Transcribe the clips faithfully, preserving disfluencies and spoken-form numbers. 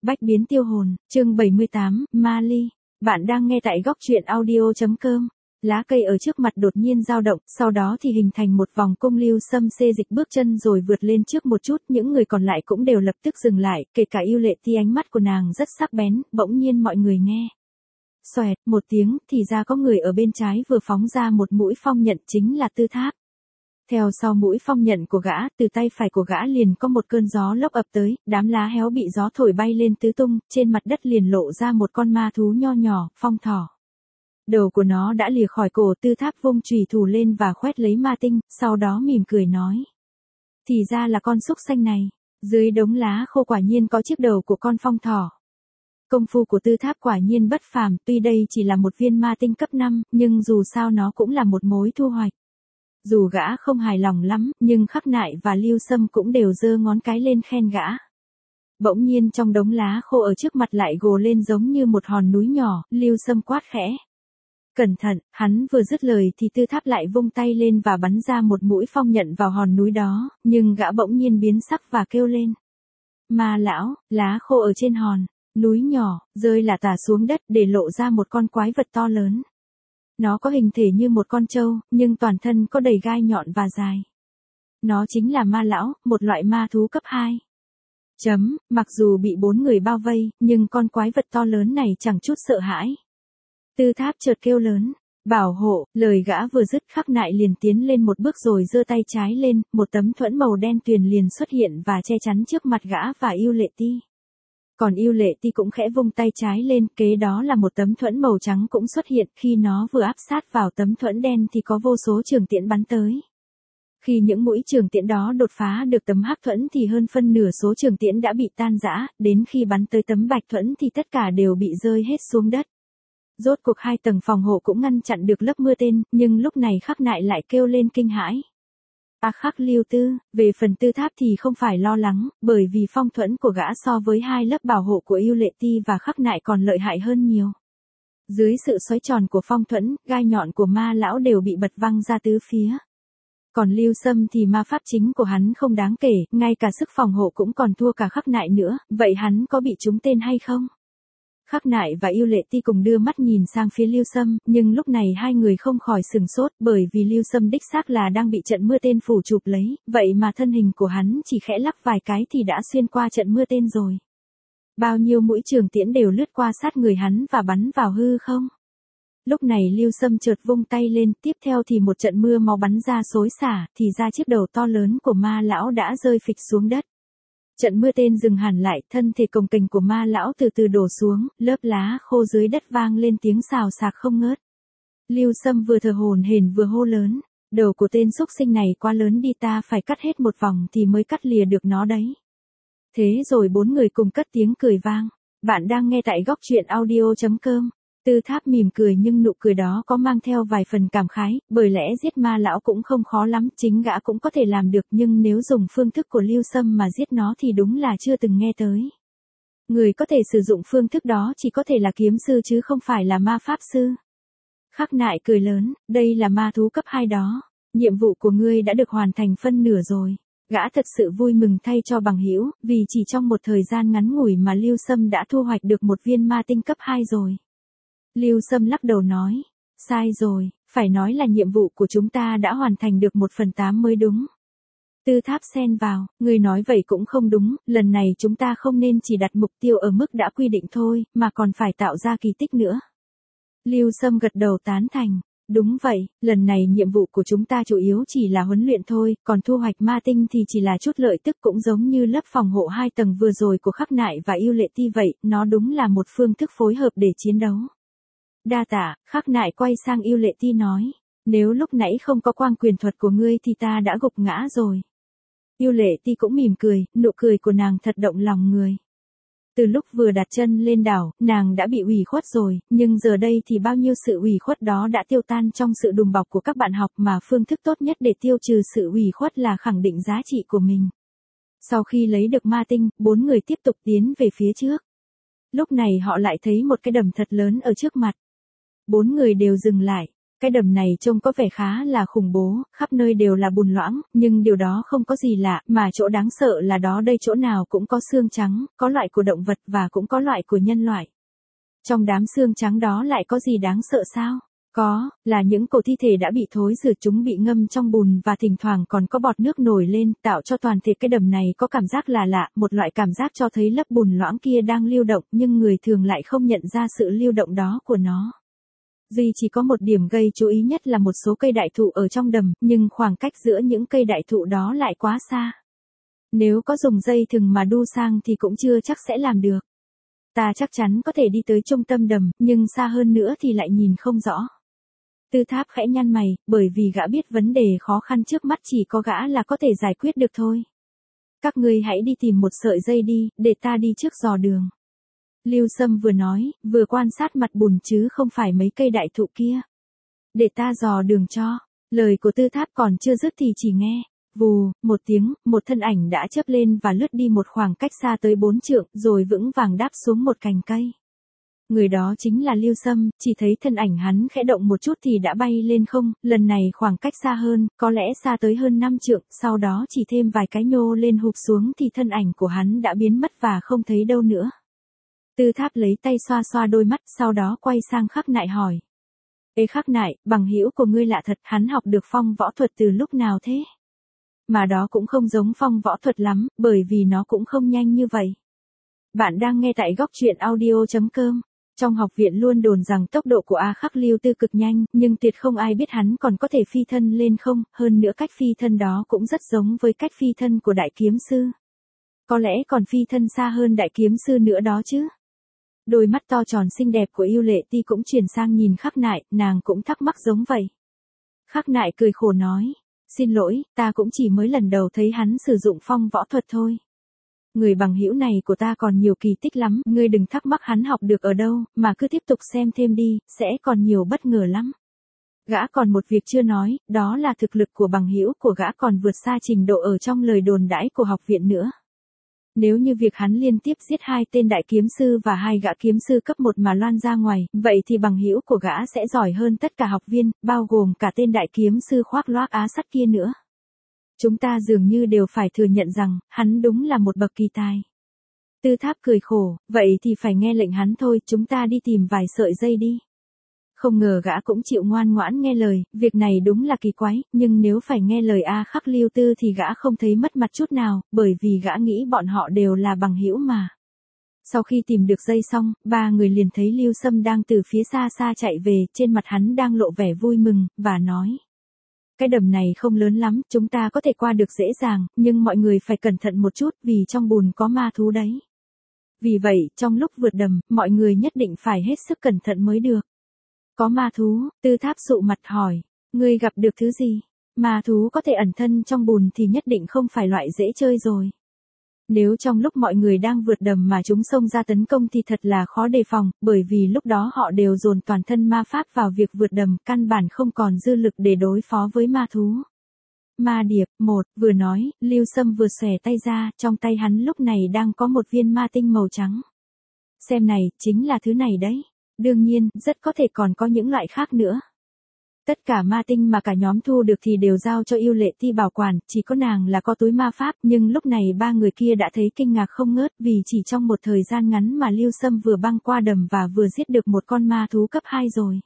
Bách biến tiêu hồn, chương bảy mươi tám, Ma Ly. Bạn đang nghe tại góc truyện audio.com. Lá cây ở trước mặt đột nhiên dao động, sau đó thì hình thành một vòng cung. Lưu Sâm xê dịch bước chân rồi vượt lên trước một chút, những người còn lại cũng đều lập tức dừng lại, kể cả Yêu Lệ Ti. Ánh mắt của nàng rất sắc bén, bỗng nhiên mọi người nghe. Xoẹt, một tiếng, thì ra có người ở bên trái vừa phóng ra một mũi phong nhận, chính là Tư Tháp. Theo sau mũi phong nhận của gã, từ tay phải của gã liền có một cơn gió lốc ập tới, đám lá héo bị gió thổi bay lên tứ tung, trên mặt đất liền lộ ra một con ma thú nho nhỏ, phong thỏ. Đầu của nó đã lìa khỏi cổ. Tư Tháp vung chùy thủ lên và khoét lấy ma tinh, sau đó mỉm cười nói. Thì ra là con súc sanh này, dưới đống lá khô quả nhiên có chiếc đầu của con phong thỏ. Công phu của Tư Tháp quả nhiên bất phàm, tuy đây chỉ là một viên ma tinh cấp năm, nhưng dù sao nó cũng là một mối thu hoạch. Dù gã không hài lòng lắm, nhưng Khắc Nại và Lưu Sâm cũng đều giơ ngón cái lên khen gã. Bỗng nhiên trong đống lá khô ở trước mặt lại gồ lên giống như một hòn núi nhỏ. Lưu Sâm quát khẽ. Cẩn thận, hắn vừa dứt lời thì Tư Tháp lại vung tay lên và bắn ra một mũi phong nhận vào hòn núi đó, nhưng gã bỗng nhiên biến sắc và kêu lên. Ma lão, lá khô ở trên hòn núi nhỏ, rơi lả tả xuống đất để lộ ra một con quái vật to lớn. Nó có hình thể như một con trâu, nhưng toàn thân có đầy gai nhọn và dài. Nó chính là ma lão, một loại ma thú cấp hai. Chấm, mặc dù bị bốn người bao vây, nhưng con quái vật to lớn này chẳng chút sợ hãi. Tư Tháp chợt kêu lớn, bảo hộ, lời gã vừa dứt Khắc Nại liền tiến lên một bước rồi giơ tay trái lên, một tấm thuẫn màu đen tuyền liền xuất hiện và che chắn trước mặt gã và Yêu Lệ Ti. Còn Yêu Lệ Ti cũng khẽ vung tay trái lên, kế đó là một tấm thuẫn màu trắng cũng xuất hiện, khi nó vừa áp sát vào tấm thuẫn đen thì có vô số trường tiễn bắn tới. Khi những mũi trường tiễn đó đột phá được tấm hắc thuẫn thì hơn phân nửa số trường tiễn đã bị tan rã, đến khi bắn tới tấm bạch thuẫn thì tất cả đều bị rơi hết xuống đất. Rốt cuộc hai tầng phòng hộ cũng ngăn chặn được lớp mưa tên, nhưng lúc này Khắc Nại lại kêu lên kinh hãi. A Khắc Lưu Tư, về phần Tư Tháp thì không phải lo lắng, bởi vì phong thuẫn của gã so với hai lớp bảo hộ của Yêu Lệ Ti và Khắc Nại còn lợi hại hơn nhiều. Dưới sự xoáy tròn của phong thuẫn, gai nhọn của ma lão đều bị bật văng ra tứ phía. Còn Lưu Sâm thì ma pháp chính của hắn không đáng kể, ngay cả sức phòng hộ cũng còn thua cả Khắc Nại nữa, vậy hắn có bị trúng tên hay không? Khắc Nại và Yêu Lệ Ti cùng đưa mắt nhìn sang phía Lưu Sâm, nhưng lúc này hai người không khỏi sừng sốt, bởi vì Lưu Sâm đích xác là đang bị trận mưa tên phủ chụp lấy, vậy mà thân hình của hắn chỉ khẽ lắc vài cái thì đã xuyên qua trận mưa tên rồi. Bao nhiêu mũi trường tiễn đều lướt qua sát người hắn và bắn vào hư không. Lúc này Lưu Sâm chợt vung tay lên, tiếp theo thì một trận mưa máu bắn ra xối xả, thì ra chiếc đầu to lớn của ma lão đã rơi phịch xuống đất. Trận mưa tên dừng hẳn lại, thân thể cồng kềnh của ma lão từ từ đổ xuống, lớp lá khô dưới đất vang lên tiếng xào xạc không ngớt. Lưu Sâm vừa thở hổn hển vừa hô lớn, đầu của tên xúc sinh này quá lớn đi, ta phải cắt hết một vòng thì mới cắt lìa được nó đấy. Thế rồi bốn người cùng cất tiếng cười vang. Bạn đang nghe tại góc truyện audio.com. Tư Tháp mỉm cười nhưng nụ cười đó có mang theo vài phần cảm khái, bởi lẽ giết ma lão cũng không khó lắm, chính gã cũng có thể làm được, nhưng nếu dùng phương thức của Lưu Sâm mà giết nó thì đúng là chưa từng nghe tới. Người có thể sử dụng phương thức đó chỉ có thể là kiếm sư chứ không phải là ma pháp sư. Khắc Nại cười lớn, đây là ma thú cấp hai đó, nhiệm vụ của ngươi đã được hoàn thành phân nửa rồi. Gã thật sự vui mừng thay cho bằng hữu, vì chỉ trong một thời gian ngắn ngủi mà Lưu Sâm đã thu hoạch được một viên ma tinh cấp hai rồi. Lưu Sâm lắc đầu nói, sai rồi, phải nói là nhiệm vụ của chúng ta đã hoàn thành được một phần tám mới đúng. Tư Tháp xen vào, người nói vậy cũng không đúng, lần này chúng ta không nên chỉ đặt mục tiêu ở mức đã quy định thôi, mà còn phải tạo ra kỳ tích nữa. Lưu Sâm gật đầu tán thành, đúng vậy, lần này nhiệm vụ của chúng ta chủ yếu chỉ là huấn luyện thôi, còn thu hoạch ma tinh thì chỉ là chút lợi tức, cũng giống như lớp phòng hộ hai tầng vừa rồi của Khắc Nại và Yêu Lệ Ti vậy, nó đúng là một phương thức phối hợp để chiến đấu. Đa tạ. Khắc Nại quay sang Yêu Lệ Ti nói, nếu lúc nãy không có quang quyền thuật của ngươi thì ta đã gục ngã rồi. Yêu Lệ Ti cũng mỉm cười, nụ cười của nàng thật động lòng người. Từ lúc vừa đặt chân lên đảo, nàng đã bị ủy khuất rồi, nhưng giờ đây thì bao nhiêu sự ủy khuất đó đã tiêu tan trong sự đùm bọc của các bạn học, mà phương thức tốt nhất để tiêu trừ sự ủy khuất là khẳng định giá trị của mình. Sau khi lấy được ma tinh, bốn người tiếp tục tiến về phía trước. Lúc này họ lại thấy một cái đầm thật lớn ở trước mặt. Bốn người đều dừng lại. Cái đầm này trông có vẻ khá là khủng bố, khắp nơi đều là bùn loãng, nhưng điều đó không có gì lạ, mà chỗ đáng sợ là đó đây chỗ nào cũng có xương trắng, có loại của động vật và cũng có loại của nhân loại. Trong đám xương trắng đó lại có gì đáng sợ sao? Có, là những cổ thi thể đã bị thối rữa, chúng bị ngâm trong bùn và thỉnh thoảng còn có bọt nước nổi lên, tạo cho toàn thể cái đầm này có cảm giác là lạ, một loại cảm giác cho thấy lớp bùn loãng kia đang lưu động, nhưng người thường lại không nhận ra sự lưu động đó của nó. Duy chỉ có một điểm gây chú ý nhất là một số cây đại thụ ở trong đầm, nhưng khoảng cách giữa những cây đại thụ đó lại quá xa. Nếu có dùng dây thừng mà đu sang thì cũng chưa chắc sẽ làm được. Ta chắc chắn có thể đi tới trung tâm đầm, nhưng xa hơn nữa thì lại nhìn không rõ. Tư Tháp khẽ nhăn mày, bởi vì gã biết vấn đề khó khăn trước mắt chỉ có gã là có thể giải quyết được thôi. Các ngươi hãy đi tìm một sợi dây đi, để ta đi trước dò đường. Lưu Sâm vừa nói, vừa quan sát mặt bùn chứ không phải mấy cây đại thụ kia. Để ta dò đường cho. Lời của Tư Tháp còn chưa dứt thì chỉ nghe. Vù, một tiếng, một thân ảnh đã chớp lên và lướt đi một khoảng cách xa tới bốn trượng, rồi vững vàng đáp xuống một cành cây. Người đó chính là Lưu Sâm, chỉ thấy thân ảnh hắn khẽ động một chút thì đã bay lên không, lần này khoảng cách xa hơn, có lẽ xa tới hơn năm trượng, sau đó chỉ thêm vài cái nhô lên hụp xuống thì thân ảnh của hắn đã biến mất và không thấy đâu nữa. Tư Tháp lấy tay xoa xoa đôi mắt, sau đó quay sang Khắc Nại hỏi. Ê Khắc Nại, bằng hữu của ngươi lạ thật, hắn học được phong võ thuật từ lúc nào thế? Mà đó cũng không giống phong võ thuật lắm, bởi vì nó cũng không nhanh như vậy. Bạn đang nghe tại góc truyện audio chấm com. Trong học viện luôn đồn rằng tốc độ của A Khắc Lưu Tư cực nhanh, nhưng tuyệt không ai biết hắn còn có thể phi thân lên không, hơn nữa cách phi thân đó cũng rất giống với cách phi thân của đại kiếm sư. Có lẽ còn phi thân xa hơn đại kiếm sư nữa đó chứ. Đôi mắt to tròn xinh đẹp của Yêu Lệ Ti cũng chuyển sang nhìn Khắc Nại, nàng cũng thắc mắc giống vậy. Khắc Nại cười khổ nói, xin lỗi, ta cũng chỉ mới lần đầu thấy hắn sử dụng phong võ thuật thôi. Người bằng hữu này của ta còn nhiều kỳ tích lắm, ngươi đừng thắc mắc hắn học được ở đâu, mà cứ tiếp tục xem thêm đi, sẽ còn nhiều bất ngờ lắm. Gã còn một việc chưa nói, đó là thực lực của bằng hữu của gã còn vượt xa trình độ ở trong lời đồn đãi của học viện nữa. Nếu như việc hắn liên tiếp giết hai tên đại kiếm sư và hai gã kiếm sư cấp một mà loan ra ngoài, vậy thì bằng hữu của gã sẽ giỏi hơn tất cả học viên, bao gồm cả tên đại kiếm sư khoác loác Á Sắt kia nữa. Chúng ta dường như đều phải thừa nhận rằng, hắn đúng là một bậc kỳ tài. Tư Tháp cười khổ, vậy thì phải nghe lệnh hắn thôi, chúng ta đi tìm vài sợi dây đi. Không ngờ gã cũng chịu ngoan ngoãn nghe lời, việc này đúng là kỳ quái, nhưng nếu phải nghe lời A Khắc Lưu Tư thì gã không thấy mất mặt chút nào, bởi vì gã nghĩ bọn họ đều là bằng hữu mà. Sau khi tìm được dây xong, ba người liền thấy Lưu Sâm đang từ phía xa xa chạy về, trên mặt hắn đang lộ vẻ vui mừng, và nói. Cái đầm này không lớn lắm, chúng ta có thể qua được dễ dàng, nhưng mọi người phải cẩn thận một chút, vì trong bùn có ma thú đấy. Vì vậy, trong lúc vượt đầm, mọi người nhất định phải hết sức cẩn thận mới được. Có ma thú, Tư Tháp sụ mặt hỏi, ngươi gặp được thứ gì? Ma thú có thể ẩn thân trong bùn thì nhất định không phải loại dễ chơi rồi. Nếu trong lúc mọi người đang vượt đầm mà chúng xông ra tấn công thì thật là khó đề phòng, bởi vì lúc đó họ đều dồn toàn thân ma pháp vào việc vượt đầm, căn bản không còn dư lực để đối phó với ma thú. Ma điệp, một, vừa nói, Lưu Sâm vừa xòe tay ra, trong tay hắn lúc này đang có một viên ma tinh màu trắng. Xem này, chính là thứ này đấy. Đương nhiên, rất có thể còn có những loại khác nữa. Tất cả ma tinh mà cả nhóm thu được thì đều giao cho Yêu Lệ Ti bảo quản, chỉ có nàng là có túi ma pháp, nhưng lúc này ba người kia đã thấy kinh ngạc không ngớt vì chỉ trong một thời gian ngắn mà Lưu Sâm vừa băng qua đầm và vừa giết được một con ma thú cấp hai rồi.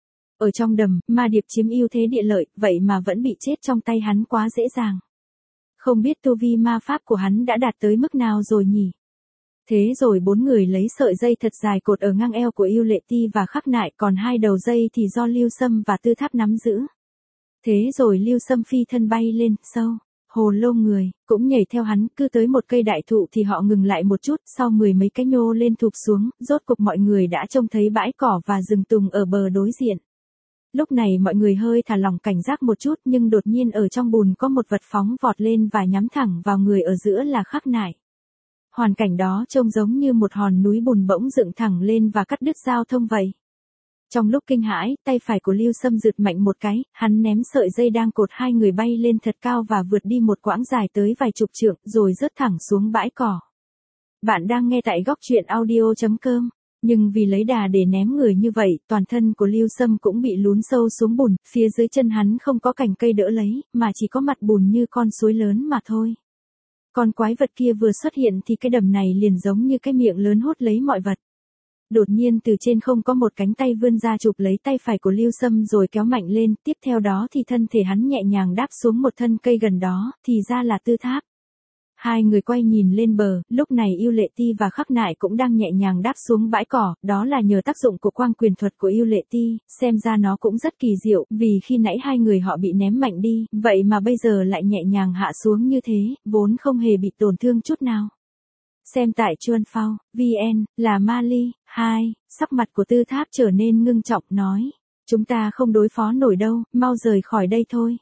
Ở trong đầm, ma điệp chiếm ưu thế địa lợi, vậy mà vẫn bị chết trong tay hắn quá dễ dàng. Không biết tu vi ma pháp của hắn đã đạt tới mức nào rồi nhỉ? Thế rồi bốn người lấy sợi dây thật dài cột ở ngang eo của Yêu Lệ Ti và Khắc Nại, còn hai đầu dây thì do Lưu Sâm và Tư Tháp nắm giữ. Thế rồi Lưu Sâm phi thân bay lên, sâu, hồ lô người, cũng nhảy theo hắn, cứ tới một cây đại thụ thì họ ngừng lại một chút, sau mười mấy cái nhô lên thụp xuống, rốt cục mọi người đã trông thấy bãi cỏ và rừng tùng ở bờ đối diện. Lúc này mọi người hơi thả lỏng cảnh giác một chút, nhưng đột nhiên ở trong bùn có một vật phóng vọt lên và nhắm thẳng vào người ở giữa là Khắc Nại. Hoàn cảnh đó trông giống như một hòn núi bùn bỗng dựng thẳng lên và cắt đứt giao thông vậy. Trong lúc kinh hãi, tay phải của Lưu Sâm giật mạnh một cái, hắn ném sợi dây đang cột hai người bay lên thật cao và vượt đi một quãng dài tới vài chục trượng, rồi rớt thẳng xuống bãi cỏ. Bạn đang nghe tại góc truyện audio chấm com. Nhưng vì lấy đà để ném người như vậy, toàn thân của Lưu Sâm cũng bị lún sâu xuống bùn, phía dưới chân hắn không có cành cây đỡ lấy, mà chỉ có mặt bùn như con suối lớn mà thôi. Con quái vật kia vừa xuất hiện thì cái đầm này liền giống như cái miệng lớn hút lấy mọi vật. Đột nhiên từ trên không có một cánh tay vươn ra chụp lấy tay phải của Lưu Sâm rồi kéo mạnh lên, tiếp theo đó thì thân thể hắn nhẹ nhàng đáp xuống một thân cây gần đó, thì ra là Tư Tháp. Hai người quay nhìn lên bờ, lúc này Yêu Lệ Ti và Khắc Nại cũng đang nhẹ nhàng đáp xuống bãi cỏ, đó là nhờ tác dụng của quang quyền thuật của Yêu Lệ Ti, xem ra nó cũng rất kỳ diệu, vì khi nãy hai người họ bị ném mạnh đi, vậy mà bây giờ lại nhẹ nhàng hạ xuống như thế, vốn không hề bị tổn thương chút nào. Xem tại Chuan Phao, vn, là Mali, hai, sắc mặt của Tư Tháp trở nên ngưng trọng nói, chúng ta không đối phó nổi đâu, mau rời khỏi đây thôi.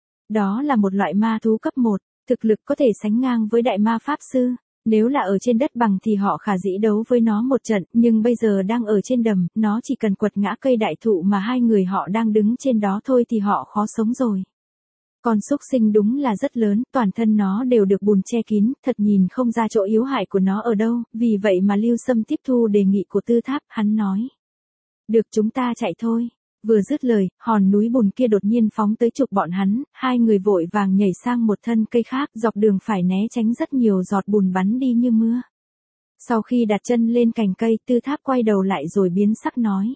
Đó là một loại ma thú cấp một. Thực lực có thể sánh ngang với đại ma pháp sư, nếu là ở trên đất bằng thì họ khả dĩ đấu với nó một trận, nhưng bây giờ đang ở trên đầm, nó chỉ cần quật ngã cây đại thụ mà hai người họ đang đứng trên đó thôi thì họ khó sống rồi. Con súc sinh đúng là rất lớn, toàn thân nó đều được bùn che kín, thật nhìn không ra chỗ yếu hại của nó ở đâu, vì vậy mà Lưu Sâm tiếp thu đề nghị của Tư Tháp, hắn nói. Được, chúng ta chạy thôi. Vừa dứt lời, hòn núi bùn kia đột nhiên phóng tới chụp bọn hắn, hai người vội vàng nhảy sang một thân cây khác, dọc đường phải né tránh rất nhiều giọt bùn bắn đi như mưa. Sau khi đặt chân lên cành cây, Tư Tháp quay đầu lại rồi biến sắc nói.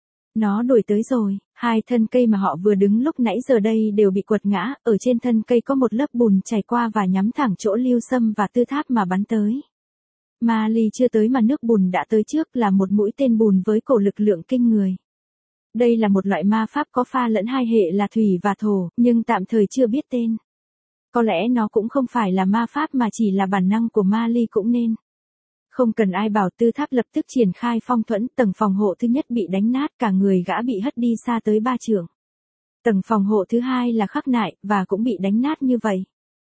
Nó đuổi tới rồi, hai thân cây mà họ vừa đứng lúc nãy giờ đây đều bị quật ngã, ở trên thân cây có một lớp bùn chảy qua và nhắm thẳng chỗ Lưu Sâm và Tư Tháp mà bắn tới. Mali chưa tới mà nước bùn đã tới trước, là một mũi tên bùn với cổ lực lượng kinh người. Đây là một loại ma pháp có pha lẫn hai hệ là thủy và thổ, nhưng tạm thời chưa biết tên. Có lẽ nó cũng không phải là ma pháp mà chỉ là bản năng của Mali cũng nên. Không cần ai bảo, Tư Tháp lập tức triển khai phong thuẫn, tầng phòng hộ thứ nhất bị đánh nát, cả người gã bị hất đi xa tới ba trượng. Tầng phòng hộ thứ hai là Khắc Nại, và cũng bị đánh nát như vậy.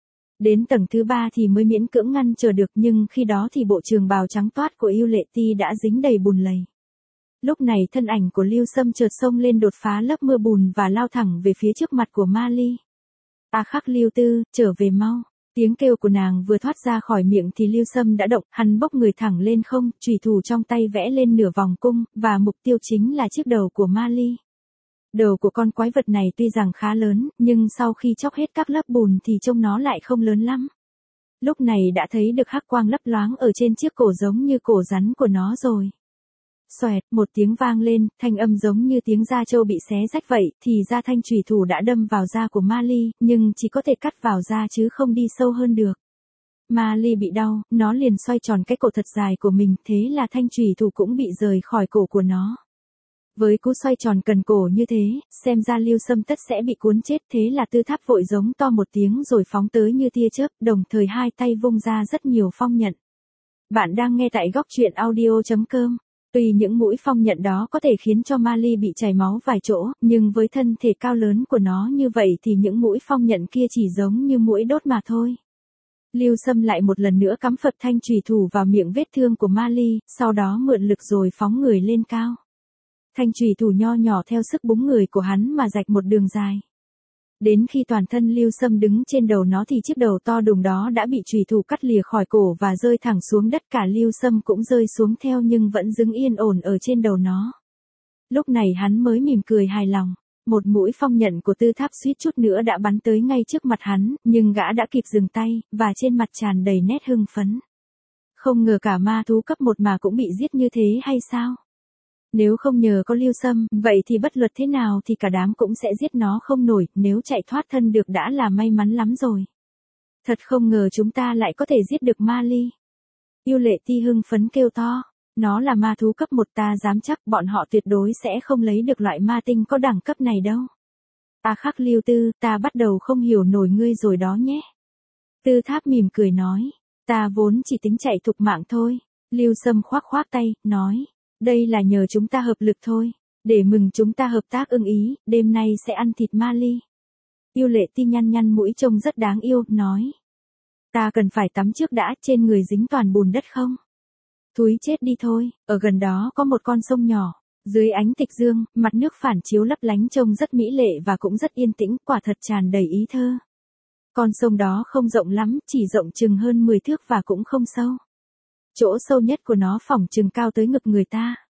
Đến tầng thứ ba thì mới miễn cưỡng ngăn trở được, nhưng khi đó thì bộ trường bào trắng toát của Yêu Lệ Ti đã dính đầy bùn lầy. Lúc này thân ảnh của Lưu Sâm chợt xông lên đột phá lớp mưa bùn và lao thẳng về phía trước mặt của Mali. A Khắc Lưu Tư, trở về mau. Tiếng kêu của nàng vừa thoát ra khỏi miệng thì Lưu Sâm đã động, hắn bốc người thẳng lên không, chùy thủ trong tay vẽ lên nửa vòng cung, và mục tiêu chính là chiếc đầu của Mali. Đầu của con quái vật này tuy rằng khá lớn, nhưng sau khi chóc hết các lớp bùn thì trông nó lại không lớn lắm. Lúc này đã thấy được hắc quang lấp loáng ở trên chiếc cổ giống như cổ rắn của nó rồi. Xoẹt, một tiếng vang lên, thanh âm giống như tiếng da trâu bị xé rách vậy, thì ra thanh chùy thủ đã đâm vào da của Mali, nhưng chỉ có thể cắt vào da chứ không đi sâu hơn được. Mali bị đau, nó liền xoay tròn cái cổ thật dài của mình, thế là thanh chùy thủ cũng bị rời khỏi cổ của nó. Với cú xoay tròn cần cổ như thế, xem ra Lưu Sâm tất sẽ bị cuốn chết, thế là Tư Tháp vội giống to một tiếng rồi phóng tới như tia chớp, đồng thời hai tay vung ra rất nhiều phong nhận. Bạn đang nghe tại góc truyện audio chấm com. Tuy những mũi phong nhận đó có thể khiến cho Mali bị chảy máu vài chỗ, nhưng với thân thể cao lớn của nó như vậy thì những mũi phong nhận kia chỉ giống như mũi đốt mà thôi. Lưu Sâm lại một lần nữa cắm phập thanh chùy thủ vào miệng vết thương của Mali, sau đó mượn lực rồi phóng người lên cao. Thanh chùy thủ nho nhỏ theo sức búng người của hắn mà rạch một đường dài. Đến khi toàn thân Lưu Sâm đứng trên đầu nó thì chiếc đầu to đùng đó đã bị chùy thủ cắt lìa khỏi cổ và rơi thẳng xuống đất, cả Lưu Sâm cũng rơi xuống theo nhưng vẫn đứng yên ổn ở trên đầu nó. Lúc này hắn mới mỉm cười hài lòng. Một mũi phong nhận của Tư Tháp suýt chút nữa đã bắn tới ngay trước mặt hắn, nhưng gã đã kịp dừng tay, và trên mặt tràn đầy nét hưng phấn. Không ngờ cả ma thú cấp một mà cũng bị giết như thế hay sao? Nếu không nhờ có Lưu Sâm, vậy thì bất luật thế nào thì cả đám cũng sẽ giết nó không nổi, nếu chạy thoát thân được đã là may mắn lắm rồi. Thật không ngờ chúng ta lại có thể giết được Mali. Yêu Lệ Ti hưng phấn kêu to, nó là ma thú cấp một, ta dám chắc bọn họ tuyệt đối sẽ không lấy được loại ma tinh có đẳng cấp này đâu. Ta Khắc Lưu Tư, ta bắt đầu không hiểu nổi ngươi rồi đó nhé. Tư Tháp mỉm cười nói, ta vốn chỉ tính chạy thục mạng thôi. Lưu Sâm khoác khoác tay, nói. Đây là nhờ chúng ta hợp lực thôi, để mừng chúng ta hợp tác ưng ý, đêm nay sẽ ăn thịt Mali. Yêu Lệ Ti nhăn nhăn mũi trông rất đáng yêu, nói. Ta cần phải tắm trước đã, trên người dính toàn bùn đất không? Thúi chết đi thôi, ở gần đó có một con sông nhỏ, dưới ánh tịch dương, mặt nước phản chiếu lấp lánh trông rất mỹ lệ và cũng rất yên tĩnh, quả thật tràn đầy ý thơ. Con sông đó không rộng lắm, chỉ rộng chừng hơn mười thước và cũng không sâu. Chỗ sâu nhất của nó phỏng chừng cao tới ngực người ta.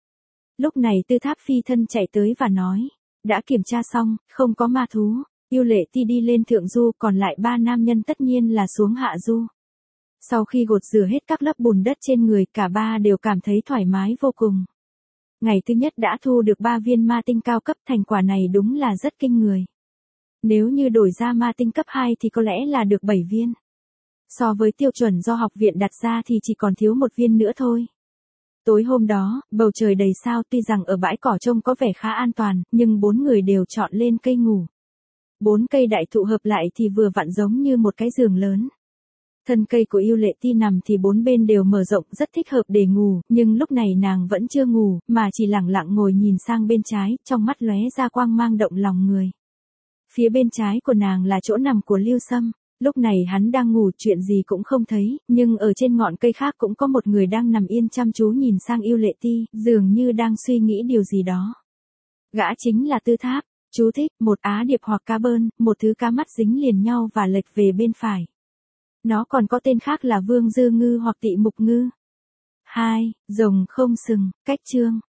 Lúc này Tư Tháp phi thân chạy tới và nói, đã kiểm tra xong, không có ma thú. Yêu Lệ Ti đi lên thượng du, còn lại ba nam nhân tất nhiên là xuống hạ du. Sau khi gột rửa hết các lớp bùn đất trên người, cả ba đều cảm thấy thoải mái vô cùng. Ngày thứ nhất đã thu được ba viên ma tinh cao cấp, thành quả này đúng là rất kinh người. Nếu như đổi ra ma tinh cấp hai thì có lẽ là được bảy viên. So với tiêu chuẩn do học viện đặt ra thì chỉ còn thiếu một viên nữa thôi. Tối hôm đó, bầu trời đầy sao, tuy rằng ở bãi cỏ trông có vẻ khá an toàn, nhưng bốn người đều chọn lên cây ngủ. Bốn cây đại thụ hợp lại thì vừa vặn giống như một cái giường lớn. Thân cây của Yêu Lệ Ti nằm thì bốn bên đều mở rộng, rất thích hợp để ngủ, nhưng lúc này nàng vẫn chưa ngủ, mà chỉ lẳng lặng ngồi nhìn sang bên trái, trong mắt lóe ra quang mang động lòng người. Phía bên trái của nàng là chỗ nằm của Lưu Sâm. Lúc này hắn đang ngủ, chuyện gì cũng không thấy, nhưng ở trên ngọn cây khác cũng có một người đang nằm yên chăm chú nhìn sang Yêu Lệ Ti, dường như đang suy nghĩ điều gì đó. Gã chính là Tư Tháp. Chú thích, một á điệp hoặc cá bơn, một thứ cá mắt dính liền nhau và lệch về bên phải. Nó còn có tên khác là vương dư ngư hoặc tị mục ngư. hai. Rồng không sừng, cách chương.